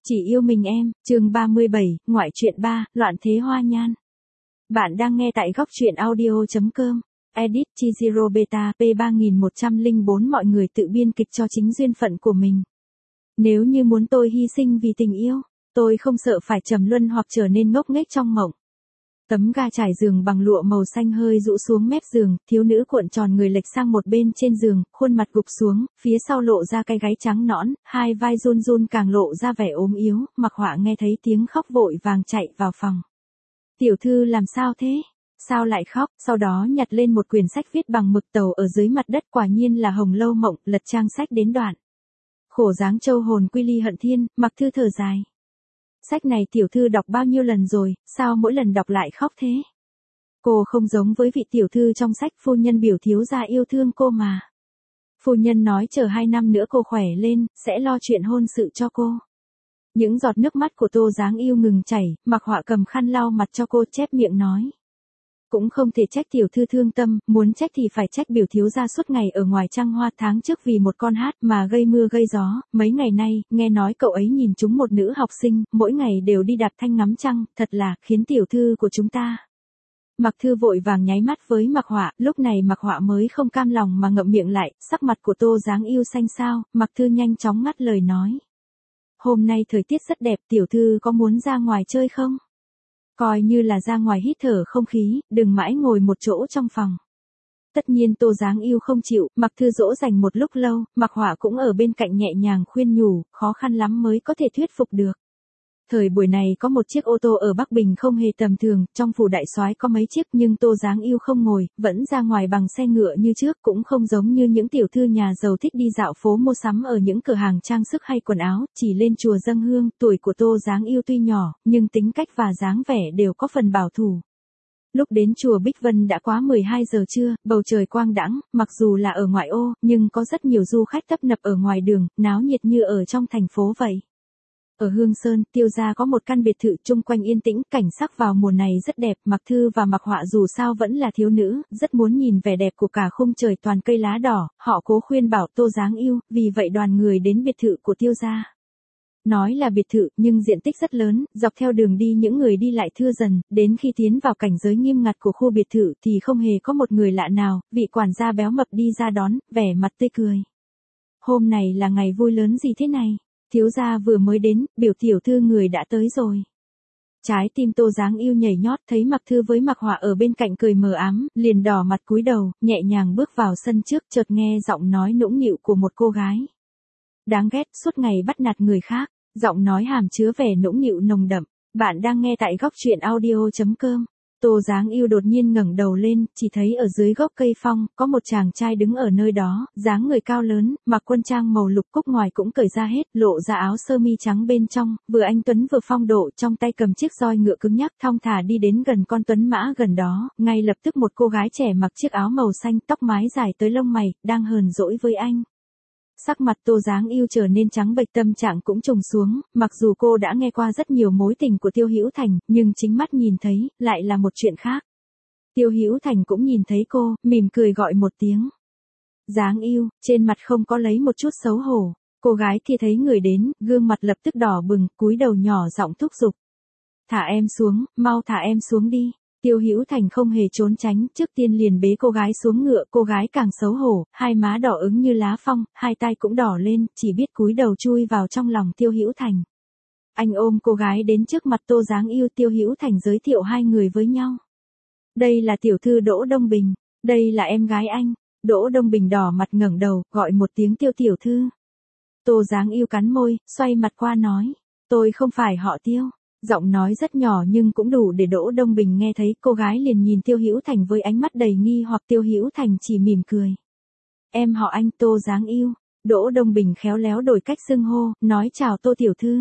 Chỉ yêu mình em, chương 37, ngoại truyện 3, loạn thế hoa nhan. Bạn đang nghe tại góc truyện audio.com. Edit Chiziro Beta P3104. Mọi người tự biên kịch cho chính duyên phận của mình. Nếu như muốn tôi hy sinh vì tình yêu, tôi không sợ phải trầm luân hoặc trở nên ngốc nghếch trong mộng. Tấm ga trải giường bằng lụa màu xanh hơi rũ xuống mép giường, thiếu nữ cuộn tròn người lệch sang một bên trên giường, khuôn mặt gục xuống, phía sau lộ ra cái gáy trắng nõn, hai vai run run càng lộ ra vẻ ốm yếu. Mặc Họa nghe thấy tiếng khóc vội vàng chạy vào phòng. Tiểu thư làm sao thế? Sao lại khóc? Sau đó nhặt lên một quyển sách viết bằng mực tàu ở dưới mặt đất, quả nhiên là Hồng Lâu Mộng. Lật trang sách đến đoạn khổ dáng châu hồn quy ly hận thiên, Mặc Thư thở dài. Sách này tiểu thư đọc bao nhiêu lần rồi, sao mỗi lần đọc lại khóc thế? Cô không giống với vị tiểu thư trong sách, phu nhân biểu thiếu gia yêu thương cô mà. Phu nhân nói chờ 2 năm nữa cô khỏe lên, sẽ lo chuyện hôn sự cho cô. Những giọt nước mắt của Tô Dáng Yêu ngừng chảy, Mặc Họa cầm khăn lau mặt cho cô, chép miệng nói. Cũng không thể trách tiểu thư thương tâm, muốn trách thì phải trách biểu thiếu gia suốt ngày ở ngoài trăng hoa, tháng trước vì một con hát mà gây mưa gây gió, mấy ngày nay, nghe nói cậu ấy nhìn trúng một nữ học sinh, mỗi ngày đều đi đạp thanh ngắm trăng, thật là, khiến tiểu thư của chúng ta. Mặc Thư vội vàng nháy mắt với Mặc Họa, lúc này Mặc Họa mới không cam lòng mà ngậm miệng lại, sắc mặt của Tô Dáng Yêu xanh xao. Mặc Thư nhanh chóng ngắt lời nói. Hôm nay thời tiết rất đẹp, tiểu thư có muốn ra ngoài chơi không? Coi như là ra ngoài hít thở không khí, đừng mãi ngồi một chỗ trong phòng. Tất nhiên Tô Dáng Yêu không chịu, Mặc Thư dỗ dành một lúc lâu, Mặc Họa cũng ở bên cạnh nhẹ nhàng khuyên nhủ, khó khăn lắm mới có thể thuyết phục được. Thời buổi này có một chiếc ô tô ở Bắc Bình không hề tầm thường, trong phủ đại soái có mấy chiếc nhưng Tô Dáng Yêu không ngồi, vẫn ra ngoài bằng xe ngựa như trước, cũng không giống như những tiểu thư nhà giàu thích đi dạo phố mua sắm ở những cửa hàng trang sức hay quần áo, chỉ lên chùa dâng hương. Tuổi của Tô Dáng Yêu tuy nhỏ, nhưng tính cách và dáng vẻ đều có phần bảo thủ. Lúc đến chùa Bích Vân đã quá 12 giờ trưa, bầu trời quang đãng, mặc dù là ở ngoại ô, nhưng có rất nhiều du khách tấp nập ở ngoài đường, náo nhiệt như ở trong thành phố vậy. Ở Hương Sơn, Tiêu gia có một căn biệt thự chung quanh yên tĩnh, cảnh sắc vào mùa này rất đẹp. Mặc Thư và Mặc Họa dù sao vẫn là thiếu nữ, rất muốn nhìn vẻ đẹp của cả khung trời toàn cây lá đỏ, họ cố khuyên bảo Tô Dáng Yêu, vì vậy đoàn người đến biệt thự của Tiêu gia. Nói là biệt thự, nhưng diện tích rất lớn, dọc theo đường đi những người đi lại thưa dần, đến khi tiến vào cảnh giới nghiêm ngặt của khu biệt thự thì không hề có một người lạ nào, vị quản gia béo mập đi ra đón, vẻ mặt tươi cười. Hôm này là ngày vui lớn gì thế này? Thiếu gia vừa mới đến, biểu tiểu thư người đã tới rồi. Trái tim Tô Dáng Yêu nhảy nhót, thấy Mặc Thư với Mặc Họa ở bên cạnh cười mờ ám, liền đỏ mặt cúi đầu, nhẹ nhàng bước vào sân trước, chợt nghe giọng nói nũng nịu của một cô gái. Đáng ghét, suốt ngày bắt nạt người khác, giọng nói hàm chứa vẻ nũng nịu nồng đậm. Bạn đang nghe tại góc truyện audio.com. Tô Dáng Yêu đột nhiên ngẩng đầu lên, chỉ thấy ở dưới gốc cây phong, có một chàng trai đứng ở nơi đó, dáng người cao lớn, mặc quân trang màu lục, cúc ngoài cũng cởi ra hết, lộ ra áo sơ mi trắng bên trong, vừa anh tuấn vừa phong độ, trong tay cầm chiếc roi ngựa cứng nhắc, thong thả đi đến gần con tuấn mã gần đó, ngay lập tức một cô gái trẻ mặc chiếc áo màu xanh, tóc mái dài tới lông mày, đang hờn dỗi với anh. Sắc mặt Tô Dáng Yêu trở nên trắng bệch, tâm trạng cũng trùng xuống, mặc dù cô đã nghe qua rất nhiều mối tình của Tiêu Hữu Thành, nhưng chính mắt nhìn thấy, lại là một chuyện khác. Tiêu Hữu Thành cũng nhìn thấy cô, mỉm cười gọi một tiếng. Dáng Yêu, trên mặt không có lấy một chút xấu hổ. Cô gái kia thấy người đến, gương mặt lập tức đỏ bừng, cúi đầu nhỏ giọng thúc giục. Thả em xuống, mau thả em xuống đi. Tiêu Hữu Thành không hề trốn tránh, trước tiên liền bế cô gái xuống ngựa, cô gái càng xấu hổ, hai má đỏ ứng như lá phong, hai tay cũng đỏ lên, chỉ biết cúi đầu chui vào trong lòng Tiêu Hữu Thành. Anh ôm cô gái đến trước mặt Tô Dáng Yêu, Tiêu Hữu Thành giới thiệu hai người với nhau. Đây là tiểu thư Đỗ Đông Bình, đây là em gái anh. Đỗ Đông Bình đỏ mặt ngẩng đầu, gọi một tiếng Tiêu tiểu thư. Tô Dáng Yêu cắn môi, xoay mặt qua nói, tôi không phải họ Tiêu. Giọng nói rất nhỏ nhưng cũng đủ để Đỗ Đông Bình nghe thấy, cô gái liền nhìn Tiêu Hữu Thành với ánh mắt đầy nghi hoặc. Tiêu Hữu Thành chỉ mỉm cười. Em họ anh, Tô Dáng Yêu. Đỗ Đông Bình khéo léo đổi cách xưng hô, nói chào Tô tiểu thư.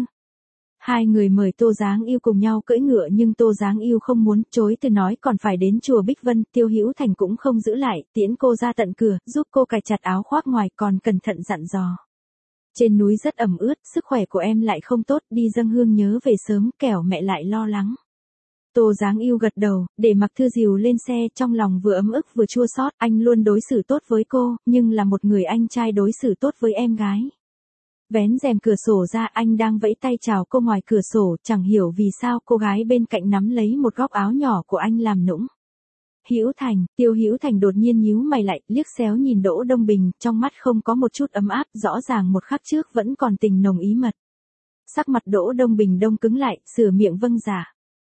Hai người mời Tô Dáng Yêu cùng nhau cưỡi ngựa nhưng Tô Dáng Yêu không muốn, chối từ nói còn phải đến chùa Bích Vân. Tiêu Hữu Thành cũng không giữ lại, tiễn cô ra tận cửa, giúp cô cài chặt áo khoác ngoài, còn cẩn thận dặn dò. Trên núi rất ẩm ướt, sức khỏe của em lại không tốt, đi dâng hương nhớ về sớm, kẻo mẹ lại lo lắng. Tô Dáng Yêu gật đầu, để Mặc Thư dìu lên xe, trong lòng vừa ấm ức vừa chua xót. Anh luôn đối xử tốt với cô, nhưng là một người anh trai đối xử tốt với em gái. Vén rèm cửa sổ ra, anh đang vẫy tay chào cô ngoài cửa sổ, chẳng hiểu vì sao cô gái bên cạnh nắm lấy một góc áo nhỏ của anh làm nũng. Hữu Thành, Tiêu Hữu Thành đột nhiên nhíu mày lại, liếc xéo nhìn Đỗ Đông Bình, trong mắt không có một chút ấm áp, rõ ràng một khắc trước vẫn còn tình nồng ý mật. Sắc mặt Đỗ Đông Bình đông cứng lại, sửa miệng vâng giả.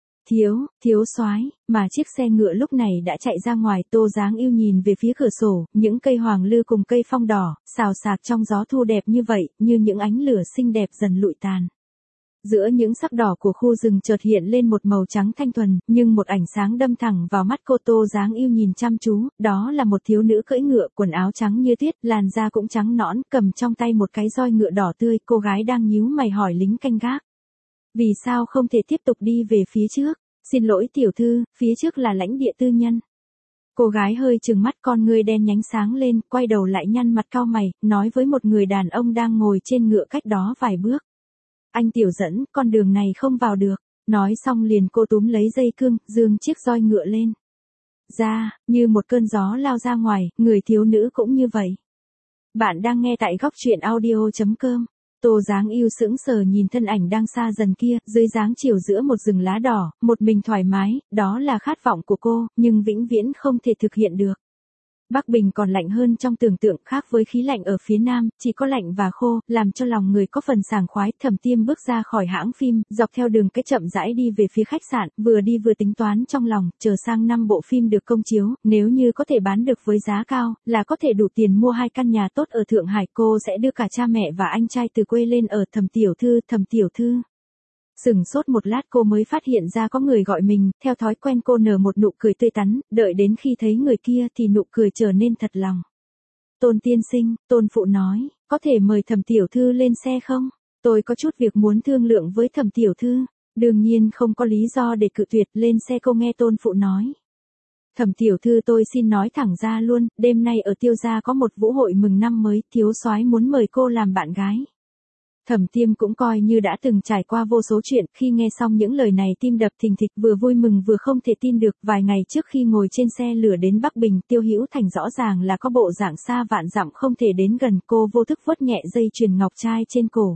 Thiếu soái, mà chiếc xe ngựa lúc này đã chạy ra ngoài. Tô Giáng Yêu nhìn về phía cửa sổ, những cây hoàng lư cùng cây phong đỏ, xào xạc trong gió thu đẹp như vậy, như những ánh lửa xinh đẹp dần lụi tàn. Giữa những sắc đỏ của khu rừng chợt hiện lên một màu trắng thanh thuần, nhưng một ánh sáng đâm thẳng vào mắt cô. Tô Giáng Yêu nhìn chăm chú, đó là một thiếu nữ cưỡi ngựa, quần áo trắng như tuyết, làn da cũng trắng nõn, cầm trong tay một cái roi ngựa đỏ tươi. Cô gái đang nhíu mày hỏi lính canh gác. Vì sao không thể tiếp tục đi về phía trước? Xin lỗi tiểu thư, phía trước là lãnh địa tư nhân. Cô gái hơi trừng mắt, con ngươi đen nhánh sáng lên, quay đầu lại nhăn mặt cau mày, nói với một người đàn ông đang ngồi trên ngựa cách đó vài bước. Anh tiểu dẫn, con đường này không vào được. Nói xong liền cô túm lấy dây cương, giương chiếc roi ngựa lên. Ra, như một cơn gió lao ra ngoài, người thiếu nữ cũng như vậy. Bạn đang nghe tại góc truyện audio.com. Tô Giáng Yêu sững sờ nhìn thân ảnh đang xa dần kia, dưới dáng chiều giữa một rừng lá đỏ, một mình thoải mái, đó là khát vọng của cô, nhưng vĩnh viễn không thể thực hiện được. Bắc Bình còn lạnh hơn trong tưởng tượng, khác với khí lạnh ở phía Nam, chỉ có lạnh và khô, làm cho lòng người có phần sảng khoái. Thẩm Tiêm bước ra khỏi hãng phim, dọc theo đường cái chậm rãi đi về phía khách sạn, vừa đi vừa tính toán trong lòng, chờ sang năm bộ phim được công chiếu, nếu như có thể bán được với giá cao, là có thể đủ tiền mua 2 căn nhà tốt ở Thượng Hải. Cô sẽ đưa cả cha mẹ và anh trai từ quê lên ở. Thẩm tiểu thư. Sừng sốt một lát cô mới phát hiện ra có người gọi mình, theo thói quen cô nở một nụ cười tươi tắn, đợi đến khi thấy người kia thì nụ cười trở nên thật lòng. Tôn tiên sinh, Tôn phụ nói, có thể mời Thẩm tiểu thư lên xe không? Tôi có chút việc muốn thương lượng với Thẩm tiểu thư. Đương nhiên không có lý do để cự tuyệt, lên xe. Cô nghe Tôn phụ nói. Thẩm tiểu thư, tôi xin nói thẳng ra luôn, đêm nay ở Tiêu gia có một vũ hội mừng năm mới, thiếu soái muốn mời cô làm bạn gái. Thẩm Tiêm cũng coi như đã từng trải qua vô số chuyện, khi nghe xong những lời này tim đập thình thịch, vừa vui mừng vừa không thể tin được. Vài ngày trước khi ngồi trên xe lửa đến Bắc Bình, Tiêu Hữu Thành rõ ràng là có bộ dạng xa vạn dặm không thể đến gần. Cô vô thức vuốt nhẹ dây chuyền ngọc trai trên cổ.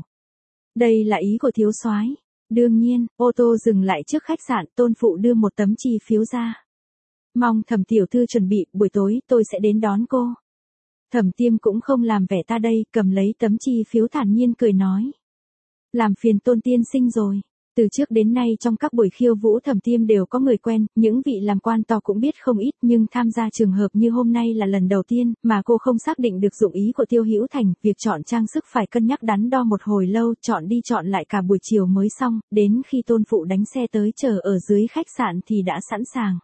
Đây là ý của thiếu soái. Đương nhiên, ô tô dừng lại trước khách sạn, Tôn phụ đưa một tấm chi phiếu ra. Mong Thẩm tiểu thư chuẩn bị, buổi tối tôi sẽ đến đón cô. Thẩm Tiêm cũng không làm vẻ ta đây, cầm lấy tấm chi phiếu thản nhiên cười nói. Làm phiền Tôn tiên sinh rồi. Từ trước đến nay trong các buổi khiêu vũ Thẩm Tiêm đều có người quen, những vị làm quan to cũng biết không ít, nhưng tham gia trường hợp như hôm nay là lần đầu tiên, mà cô không xác định được dụng ý của Tiêu Hữu Thành. Việc chọn trang sức phải cân nhắc đắn đo một hồi lâu, chọn đi chọn lại cả buổi chiều mới xong, đến khi Tôn phụ đánh xe tới chờ ở dưới khách sạn thì đã sẵn sàng.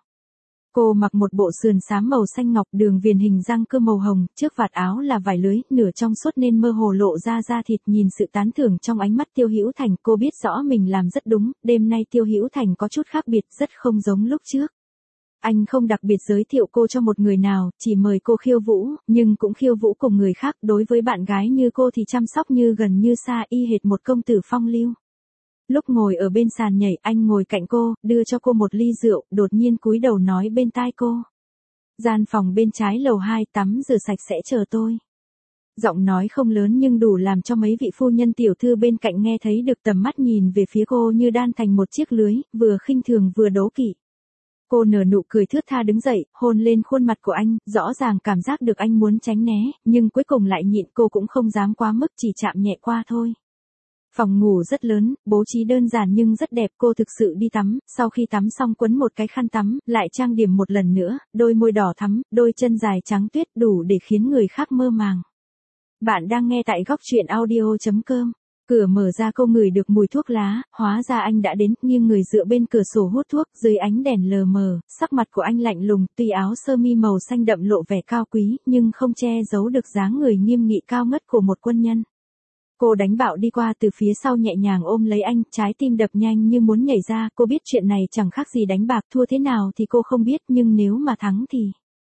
Cô mặc một bộ sườn xám màu xanh ngọc, đường viền hình răng cưa màu hồng, trước vạt áo là vải lưới, nửa trong suốt nên mơ hồ lộ ra da thịt. Nhìn sự tán thưởng trong ánh mắt Tiêu Hữu Thành, cô biết rõ mình làm rất đúng. Đêm nay Tiêu Hữu Thành có chút khác biệt, rất không giống lúc trước. Anh không đặc biệt giới thiệu cô cho một người nào, chỉ mời cô khiêu vũ, nhưng cũng khiêu vũ cùng người khác. Đối với bạn gái như cô thì chăm sóc như gần như xa, y hệt một công tử phong lưu. Lúc ngồi ở bên sàn nhảy, anh ngồi cạnh cô, đưa cho cô một ly rượu, đột nhiên cúi đầu nói bên tai cô. Gian phòng bên trái lầu 2 tắm rửa sạch sẽ chờ tôi. Giọng nói không lớn nhưng đủ làm cho mấy vị phu nhân tiểu thư bên cạnh nghe thấy được, tầm mắt nhìn về phía cô như đan thành một chiếc lưới, vừa khinh thường vừa đố kỵ. Cô nở nụ cười thướt tha đứng dậy, hôn lên khuôn mặt của anh, rõ ràng cảm giác được anh muốn tránh né, nhưng cuối cùng lại nhịn. Cô cũng không dám quá mức, chỉ chạm nhẹ qua thôi. Phòng ngủ rất lớn, bố trí đơn giản nhưng rất đẹp. Cô thực sự đi tắm, sau khi tắm xong quấn một cái khăn tắm, lại trang điểm một lần nữa, đôi môi đỏ thắm, đôi chân dài trắng tuyết, đủ để khiến người khác mơ màng. Bạn đang nghe tại góc truyện audio.com. Cửa mở ra, cô ngửi được mùi thuốc lá, hóa ra anh đã đến, nghiêng người dựa bên cửa sổ hút thuốc, dưới ánh đèn lờ mờ, sắc mặt của anh lạnh lùng, tuy áo sơ mi màu xanh đậm lộ vẻ cao quý, nhưng không che giấu được dáng người nghiêm nghị cao ngất của một quân nhân. Cô đánh bạo đi qua từ phía sau, nhẹ nhàng ôm lấy anh, trái tim đập nhanh như muốn nhảy ra. Cô biết chuyện này chẳng khác gì đánh bạc, thua thế nào thì cô không biết, nhưng nếu mà thắng thì...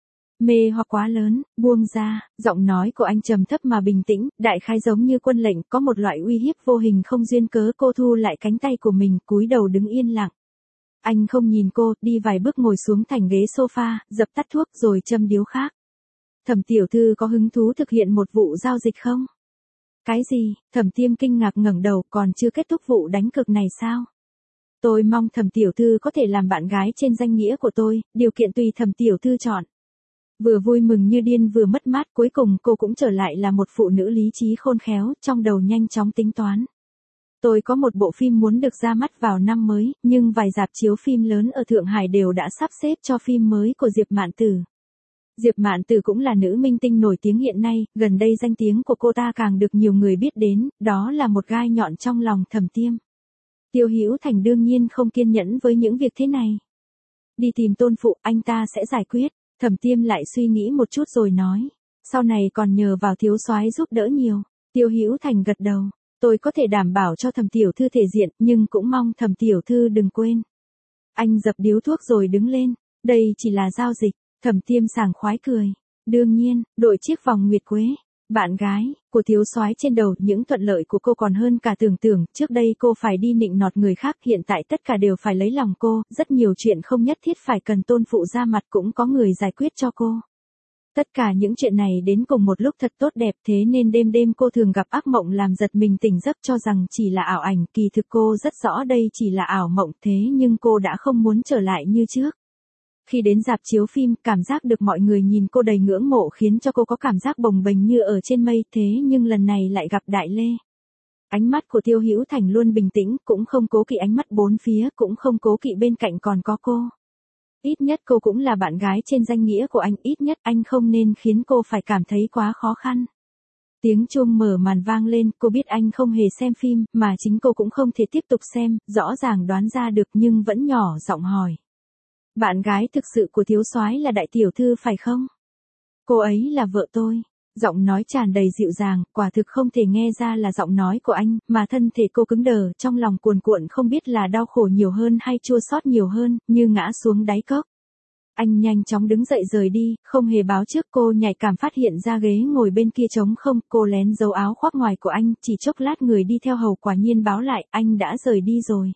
Mê hoặc quá lớn, buông ra. Giọng nói của anh trầm thấp mà bình tĩnh, đại khái giống như quân lệnh, có một loại uy hiếp vô hình không duyên cớ. Cô thu lại cánh tay của mình, cúi đầu đứng yên lặng. Anh không nhìn cô, đi vài bước ngồi xuống thành ghế sofa, dập tắt thuốc rồi châm điếu khác. Thẩm tiểu thư có hứng thú thực hiện một vụ giao dịch không? Cái gì? Thẩm Tiêm kinh ngạc ngẩng đầu, còn chưa kết thúc vụ đánh cược này sao? Tôi mong Thẩm tiểu thư có thể làm bạn gái trên danh nghĩa của tôi, điều kiện tùy Thẩm tiểu thư chọn. Vừa vui mừng như điên vừa mất mát, cuối cùng cô cũng trở lại là một phụ nữ lý trí khôn khéo, trong đầu nhanh chóng tính toán. Tôi có một bộ phim muốn được ra mắt vào năm mới, nhưng vài rạp chiếu phim lớn ở Thượng Hải đều đã sắp xếp cho phim mới của Diệp Mạn Tử. Diệp Mạn Tử cũng là nữ minh tinh nổi tiếng hiện nay, gần đây danh tiếng của cô ta càng được nhiều người biết đến, đó là một gai nhọn trong lòng Thẩm Tiêm. Tiêu Hữu Thành đương nhiên không kiên nhẫn với những việc thế này. Đi tìm Tôn phụ, anh ta sẽ giải quyết. Thẩm Tiêm lại suy nghĩ một chút rồi nói. Sau này còn nhờ vào thiếu soái giúp đỡ nhiều. Tiêu Hữu Thành gật đầu. Tôi có thể đảm bảo cho Thẩm tiểu thư thể diện, nhưng cũng mong Thẩm tiểu thư đừng quên. Anh dập điếu thuốc rồi đứng lên. Đây chỉ là giao dịch. Thẩm Tiêm sảng khoái cười. Đương nhiên, đội chiếc vòng nguyệt quế. Bạn gái của thiếu soái trên đầu, những thuận lợi của cô còn hơn cả tưởng tượng, trước đây cô phải đi nịnh nọt người khác, hiện tại tất cả đều phải lấy lòng cô, rất nhiều chuyện không nhất thiết phải cần Tôn phụ ra mặt cũng có người giải quyết cho cô. Tất cả những chuyện này đến cùng một lúc thật tốt đẹp, thế nên đêm đêm cô thường gặp ác mộng làm giật mình tỉnh giấc cho rằng chỉ là ảo ảnh, kỳ thực cô rất rõ đây chỉ là ảo mộng, thế nhưng cô đã không muốn trở lại như trước. Khi đến rạp chiếu phim, cảm giác được mọi người nhìn cô đầy ngưỡng mộ khiến cho cô có cảm giác bồng bềnh như ở trên mây, thế nhưng lần này lại gặp Đại Lê. Ánh mắt của Tiêu Hữu Thành luôn bình tĩnh, cũng không cố kỵ ánh mắt bốn phía, cũng không cố kỵ bên cạnh còn có cô. Ít nhất cô cũng là bạn gái trên danh nghĩa của anh, ít nhất anh không nên khiến cô phải cảm thấy quá khó khăn. Tiếng chuông mở màn vang lên, cô biết anh không hề xem phim, mà chính cô cũng không thể tiếp tục xem, rõ ràng đoán ra được nhưng vẫn nhỏ giọng hỏi. Bạn gái thực sự của thiếu soái là đại tiểu thư phải không? Cô ấy là vợ tôi. Giọng nói tràn đầy dịu dàng, quả thực không thể nghe ra là giọng nói của anh, mà thân thể cô cứng đờ, trong lòng cuồn cuộn không biết là đau khổ nhiều hơn hay chua xót nhiều hơn, như ngã xuống đáy cốc. Anh nhanh chóng đứng dậy rời đi, không hề báo trước, cô nhạy cảm phát hiện ra ghế ngồi bên kia trống không, cô lén giấu áo khoác ngoài của anh, chỉ chốc lát người đi theo hầu quả nhiên báo lại, anh đã rời đi rồi.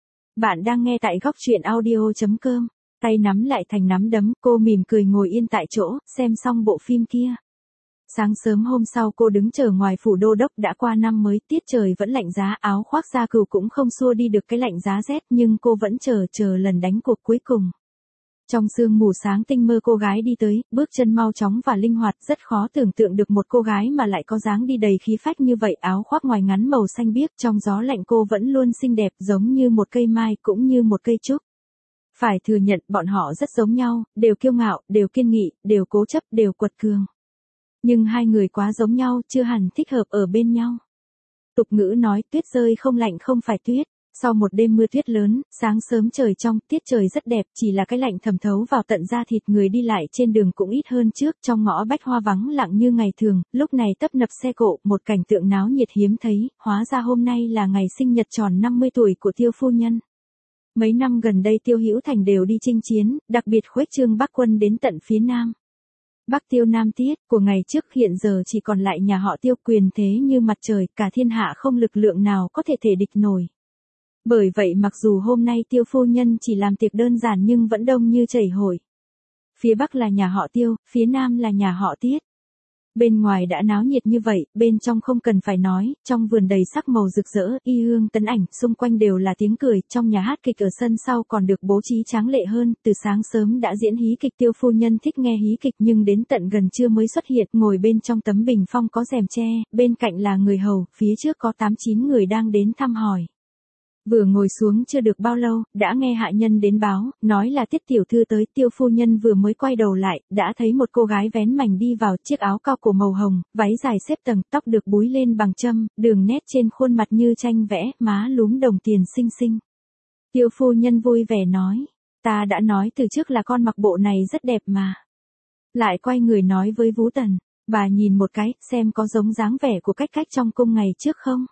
Bạn đang nghe tại Góc Truyện Audio.com. Tay nắm lại thành nắm đấm, cô mỉm cười ngồi yên tại chỗ, xem xong bộ phim kia. Sáng sớm hôm sau cô đứng chờ ngoài phủ đô đốc, đã qua năm mới, tiết trời vẫn lạnh giá, áo khoác da cừu cũng không xua đi được cái lạnh giá rét, nhưng cô vẫn chờ lần đánh cuộc cuối cùng. Trong sương mù sáng tinh mơ cô gái đi tới, bước chân mau chóng và linh hoạt, rất khó tưởng tượng được một cô gái mà lại có dáng đi đầy khí phách như vậy, áo khoác ngoài ngắn màu xanh biếc, trong gió lạnh cô vẫn luôn xinh đẹp, giống như một cây mai cũng như một cây trúc. Phải thừa nhận bọn họ rất giống nhau, đều kiêu ngạo, đều kiên nghị, đều cố chấp, đều quật cường. Nhưng hai người quá giống nhau, chưa hẳn thích hợp ở bên nhau. Tục ngữ nói tuyết rơi không lạnh không phải tuyết. Sau một đêm mưa tuyết lớn, sáng sớm trời trong, tiết trời rất đẹp, chỉ là cái lạnh thẩm thấu vào tận da thịt, người đi lại trên đường cũng ít hơn trước, trong ngõ bách hoa vắng lặng như ngày thường, lúc này tấp nập xe cộ, một cảnh tượng náo nhiệt hiếm thấy, hóa ra hôm nay là ngày sinh nhật tròn 50 tuổi của Tiêu phu nhân. Mấy năm gần đây Tiêu Hữu Thành đều đi chinh chiến, đặc biệt khuếch trương Bắc quân đến tận phía Nam. Bắc Tiêu Nam Tiết, của ngày trước hiện giờ chỉ còn lại nhà họ Tiêu, quyền thế như mặt trời, cả thiên hạ không lực lượng nào có thể địch nổi. Bởi vậy mặc dù hôm nay Tiêu phu nhân chỉ làm tiệc đơn giản nhưng vẫn đông như chảy hội. Phía Bắc là nhà họ Tiêu, phía Nam là nhà họ Tiết. Bên ngoài đã náo nhiệt như vậy, bên trong không cần phải nói, trong vườn đầy sắc màu rực rỡ, y hương tấn ảnh, xung quanh đều là tiếng cười, trong nhà hát kịch ở sân sau còn được bố trí tráng lệ hơn, từ sáng sớm đã diễn hí kịch. Tiêu phu nhân thích nghe hí kịch nhưng đến tận gần trưa mới xuất hiện, ngồi bên trong tấm bình phong có rèm tre, bên cạnh là người hầu, phía trước có 8-9 người đang đến thăm hỏi. Vừa ngồi xuống chưa được bao lâu, đã nghe hạ nhân đến báo, nói là Tiết tiểu thư tới. Tiêu phu nhân vừa mới quay đầu lại, đã thấy một cô gái vén mảnh đi vào, chiếc áo cao cổ màu hồng, váy dài xếp tầng, tóc được búi lên bằng châm, đường nét trên khuôn mặt như tranh vẽ, má lúm đồng tiền xinh xinh. Tiêu phu nhân vui vẻ nói, ta đã nói từ trước là con mặc bộ này rất đẹp mà. Lại quay người nói với Vũ Tần, bà nhìn một cái, xem có giống dáng vẻ của cách cách trong cung ngày trước không?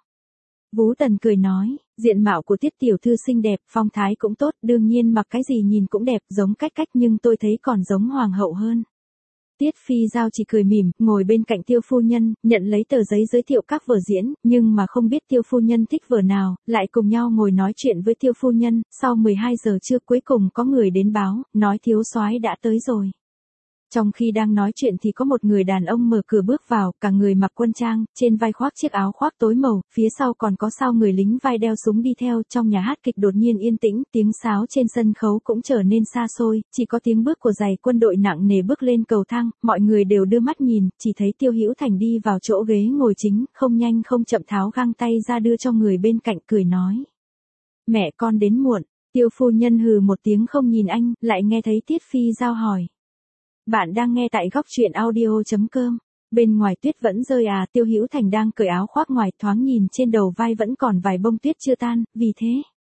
Vũ Tần cười nói, diện mạo của Tiết tiểu thư xinh đẹp, phong thái cũng tốt, đương nhiên mặc cái gì nhìn cũng đẹp, giống cách cách, nhưng tôi thấy còn giống hoàng hậu hơn. Tiết Phi Giao chỉ cười mỉm, ngồi bên cạnh Tiêu phu nhân, nhận lấy tờ giấy giới thiệu các vở diễn, nhưng mà không biết Tiêu phu nhân thích vở nào, lại cùng nhau ngồi nói chuyện với Tiêu phu nhân. Sau 12 giờ trưa cuối cùng có người đến báo, nói thiếu soái đã tới rồi. Trong khi đang nói chuyện thì có một người đàn ông mở cửa bước vào, cả người mặc quân trang, trên vai khoác chiếc áo khoác tối màu, phía sau còn có sao người lính vai đeo súng đi theo. Trong nhà hát kịch đột nhiên yên tĩnh, tiếng sáo trên sân khấu cũng trở nên xa xôi, chỉ có tiếng bước của giày quân đội nặng nề bước lên cầu thang, mọi người đều đưa mắt nhìn, chỉ thấy Tiêu Hữu Thành đi vào chỗ ghế ngồi chính, không nhanh không chậm tháo găng tay ra đưa cho người bên cạnh cười nói. Mẹ con đến muộn, Tiêu phu nhân hừ một tiếng không nhìn anh, lại nghe thấy Tiết Phi Giao hỏi. Bạn đang nghe tại góc truyện audio.com. Bên ngoài tuyết vẫn rơi à, Tiêu Hữu Thành đang cởi áo khoác ngoài, thoáng nhìn trên đầu vai vẫn còn vài bông tuyết chưa tan, vì thế.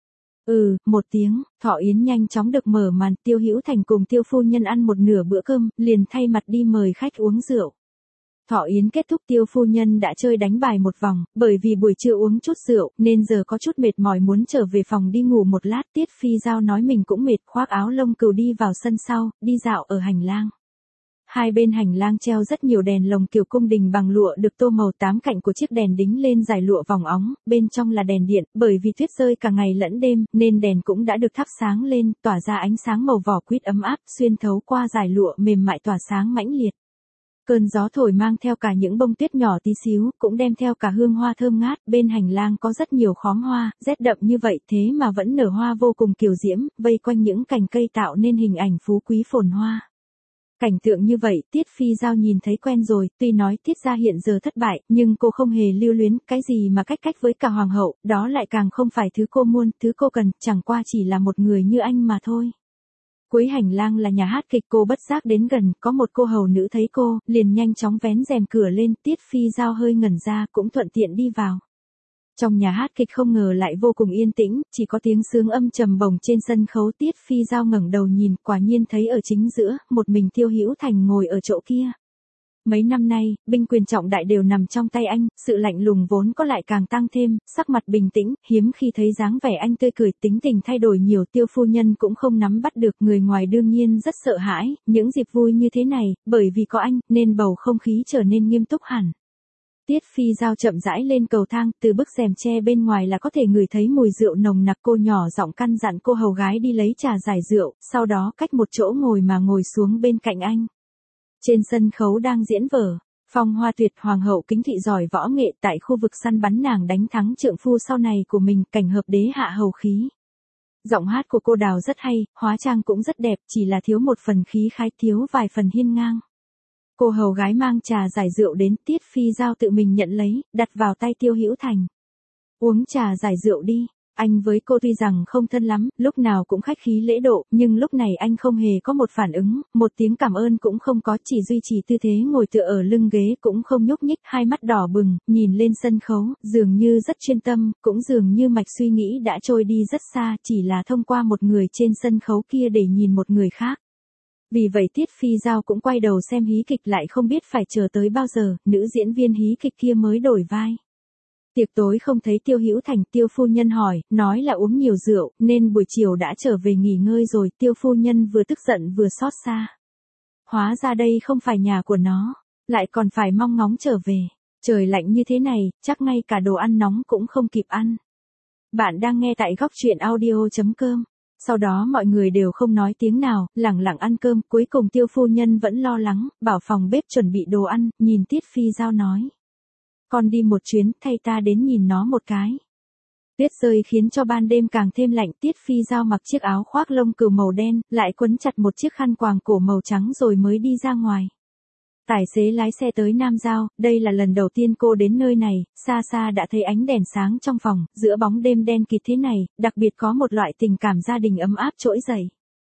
Một tiếng, Thọ Yến nhanh chóng được mở màn, Tiêu Hữu Thành cùng Tiêu phu nhân ăn một nửa bữa cơm, liền thay mặt đi mời khách uống rượu. Thọ Yến kết thúc, Tiêu phu nhân đã chơi đánh bài một vòng, bởi vì buổi trưa uống chút rượu, nên giờ có chút mệt mỏi muốn trở về phòng đi ngủ một lát. Tiết Phi Giao nói mình cũng mệt, khoác áo lông cừu đi vào sân sau, đi dạo ở hành lang. Hai bên hành lang treo rất nhiều đèn lồng kiểu cung đình bằng lụa được tô màu, 8 cạnh của chiếc đèn đính lên dải lụa vòng óng, bên trong là đèn điện, bởi vì tuyết rơi cả ngày lẫn đêm, nên đèn cũng đã được thắp sáng lên, tỏa ra ánh sáng màu vỏ quýt ấm áp, xuyên thấu qua dải lụa mềm mại tỏa sáng mãnh liệt. Cơn gió thổi mang theo cả những bông tuyết nhỏ tí xíu, cũng đem theo cả hương hoa thơm ngát, bên hành lang có rất nhiều khóm hoa, rét đậm như vậy thế mà vẫn nở hoa vô cùng kiều diễm, vây quanh những cành cây tạo nên hình ảnh phú quý phồn hoa. Cảnh tượng như vậy, Tiết Phi Giao nhìn thấy quen rồi, tuy nói Tiết gia hiện giờ thất bại, nhưng cô không hề lưu luyến, cái gì mà cách với cả hoàng hậu, đó lại càng không phải thứ cô muốn, thứ cô cần, chẳng qua chỉ là một người như anh mà thôi. Cuối hành lang là nhà hát kịch, cô bất giác đến gần, có một cô hầu nữ thấy cô, liền nhanh chóng vén rèm cửa lên, Tiết Phi Giao hơi ngẩn ra, cũng thuận tiện đi vào. Trong nhà hát kịch không ngờ lại vô cùng yên tĩnh, chỉ có tiếng sướng âm trầm bổng trên sân khấu. Tiết Phi Giao ngẩng đầu nhìn, quả nhiên thấy ở chính giữa, một mình Tiêu Hữu Thành ngồi ở chỗ kia. Mấy năm nay, binh quyền trọng đại đều nằm trong tay anh, sự lạnh lùng vốn có lại càng tăng thêm, sắc mặt bình tĩnh, hiếm khi thấy dáng vẻ anh tươi cười, tính tình thay đổi nhiều. Tiêu phu nhân cũng không nắm bắt được, người ngoài đương nhiên rất sợ hãi, những dịp vui như thế này, bởi vì có anh, nên bầu không khí trở nên nghiêm túc hẳn. Tiết Phi Giao chậm rãi lên cầu thang, từ bức rèm tre bên ngoài là có thể ngửi thấy mùi rượu nồng nặc. Cô nhỏ giọng căn dặn cô hầu gái đi lấy trà giải rượu, sau đó cách một chỗ ngồi mà ngồi xuống bên cạnh anh. Trên sân khấu đang diễn vở Phong Hoa Tuyệt, hoàng hậu Kính Thị giỏi võ nghệ, tại khu vực săn bắn nàng đánh thắng trượng phu sau này của mình, cảnh hợp đế hạ hầu khí. Giọng hát của cô Đào rất hay, hóa trang cũng rất đẹp, chỉ là thiếu một phần khí khái, thiếu vài phần hiên ngang. Cô hầu gái mang trà giải rượu đến, Tiết Phi Giao tự mình nhận lấy, đặt vào tay Tiêu Hữu Thành. Uống trà giải rượu đi. Anh với cô tuy rằng không thân lắm, lúc nào cũng khách khí lễ độ, nhưng lúc này anh không hề có một phản ứng, một tiếng cảm ơn cũng không có, chỉ duy trì tư thế ngồi tựa ở lưng ghế, cũng không nhúc nhích, hai mắt đỏ bừng, nhìn lên sân khấu, dường như rất chuyên tâm, cũng dường như mạch suy nghĩ đã trôi đi rất xa, chỉ là thông qua một người trên sân khấu kia để nhìn một người khác. Vì vậy Tiết Phi Giao cũng quay đầu xem hí kịch, lại không biết phải chờ tới bao giờ, nữ diễn viên hí kịch kia mới đổi vai. Tiệc tối không thấy Tiêu Hữu Thành, Tiêu phu nhân hỏi, nói là uống nhiều rượu, nên buổi chiều đã trở về nghỉ ngơi rồi. Tiêu phu nhân vừa tức giận vừa xót xa. Hóa ra đây không phải nhà của nó, lại còn phải mong ngóng trở về. Trời lạnh như thế này, chắc ngay cả đồ ăn nóng cũng không kịp ăn. Bạn đang nghe tại góc truyện audio.com. Sau đó mọi người đều không nói tiếng nào, lẳng lặng ăn cơm, cuối cùng Tiêu phu nhân vẫn lo lắng, bảo phòng bếp chuẩn bị đồ ăn, nhìn Tiết Phi Giao nói. Con đi một chuyến, thay ta đến nhìn nó một cái. Tuyết rơi khiến cho ban đêm càng thêm lạnh. Tiết Phi Giao mặc chiếc áo khoác lông cừu màu đen, lại quấn chặt một chiếc khăn quàng cổ màu trắng rồi mới đi ra ngoài. Tài xế lái xe tới Nam Giao, đây là lần đầu tiên cô đến nơi này, xa xa đã thấy ánh đèn sáng trong phòng, giữa bóng đêm đen kịt thế này, đặc biệt có một loại tình cảm gia đình ấm áp trỗi dậy.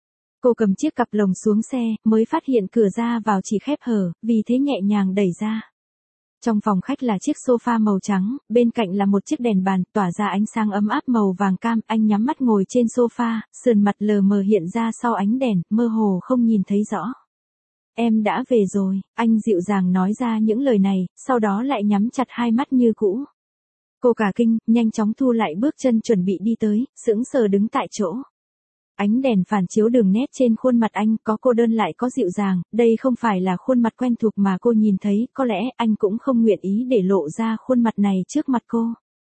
Cô cầm chiếc cặp lồng xuống xe, mới phát hiện cửa ra vào chỉ khép hở, vì thế nhẹ nhàng đẩy ra. Trong phòng khách là chiếc sofa màu trắng, bên cạnh là một chiếc đèn bàn, tỏa ra ánh sáng ấm áp màu vàng cam. Anh nhắm mắt ngồi trên sofa, sườn mặt lờ mờ hiện ra sau ánh đèn, mơ hồ không nhìn thấy rõ. Em đã về rồi, anh dịu dàng nói ra những lời này, sau đó lại nhắm chặt hai mắt như cũ. Cô cả kinh, nhanh chóng thu lại bước chân chuẩn bị đi tới, sững sờ đứng tại chỗ. Ánh đèn phản chiếu đường nét trên khuôn mặt anh, có cô đơn lại có dịu dàng, đây không phải là khuôn mặt quen thuộc mà cô nhìn thấy, có lẽ anh cũng không nguyện ý để lộ ra khuôn mặt này trước mặt cô.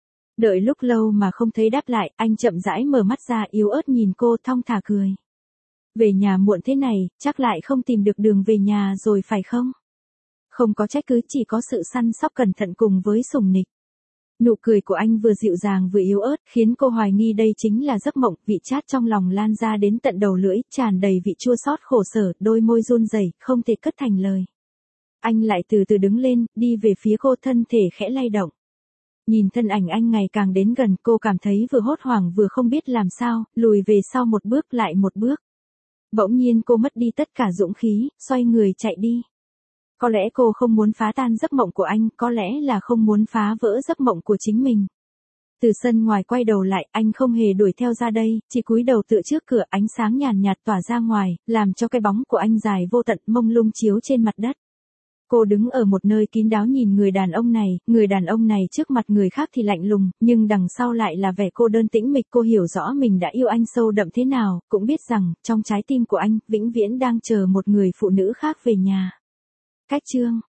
Đợi lúc lâu mà không thấy đáp lại, anh chậm rãi mở mắt ra, yếu ớt nhìn cô, thong thả cười. Về nhà muộn thế này, chắc lại không tìm được đường về nhà rồi phải không? Không có trách cứ, chỉ có sự săn sóc cẩn thận cùng với sủng nịch. Nụ cười của anh vừa dịu dàng vừa yếu ớt, khiến cô hoài nghi đây chính là giấc mộng, vị chát trong lòng lan ra đến tận đầu lưỡi, tràn đầy vị chua xót khổ sở, đôi môi run rẩy, không thể cất thành lời. Anh lại từ từ đứng lên, đi về phía cô, thân thể khẽ lay động. Nhìn thân ảnh anh ngày càng đến gần, cô cảm thấy vừa hốt hoảng vừa không biết làm sao, lùi về sau một bước lại một bước. Bỗng nhiên cô mất đi tất cả dũng khí, xoay người chạy đi. Có lẽ cô không muốn phá tan giấc mộng của anh, có lẽ là không muốn phá vỡ giấc mộng của chính mình. Từ sân ngoài quay đầu lại, anh không hề đuổi theo ra đây, chỉ cúi đầu tựa trước cửa, ánh sáng nhàn nhạt tỏa ra ngoài, làm cho cái bóng của anh dài vô tận mông lung chiếu trên mặt đất. Cô đứng ở một nơi kín đáo nhìn người đàn ông này trước mặt người khác thì lạnh lùng, nhưng đằng sau lại là vẻ cô đơn tĩnh mịch. Cô hiểu rõ mình đã yêu anh sâu đậm thế nào, cũng biết rằng, trong trái tim của anh, vĩnh viễn đang chờ một người phụ nữ khác về nhà. Cách chương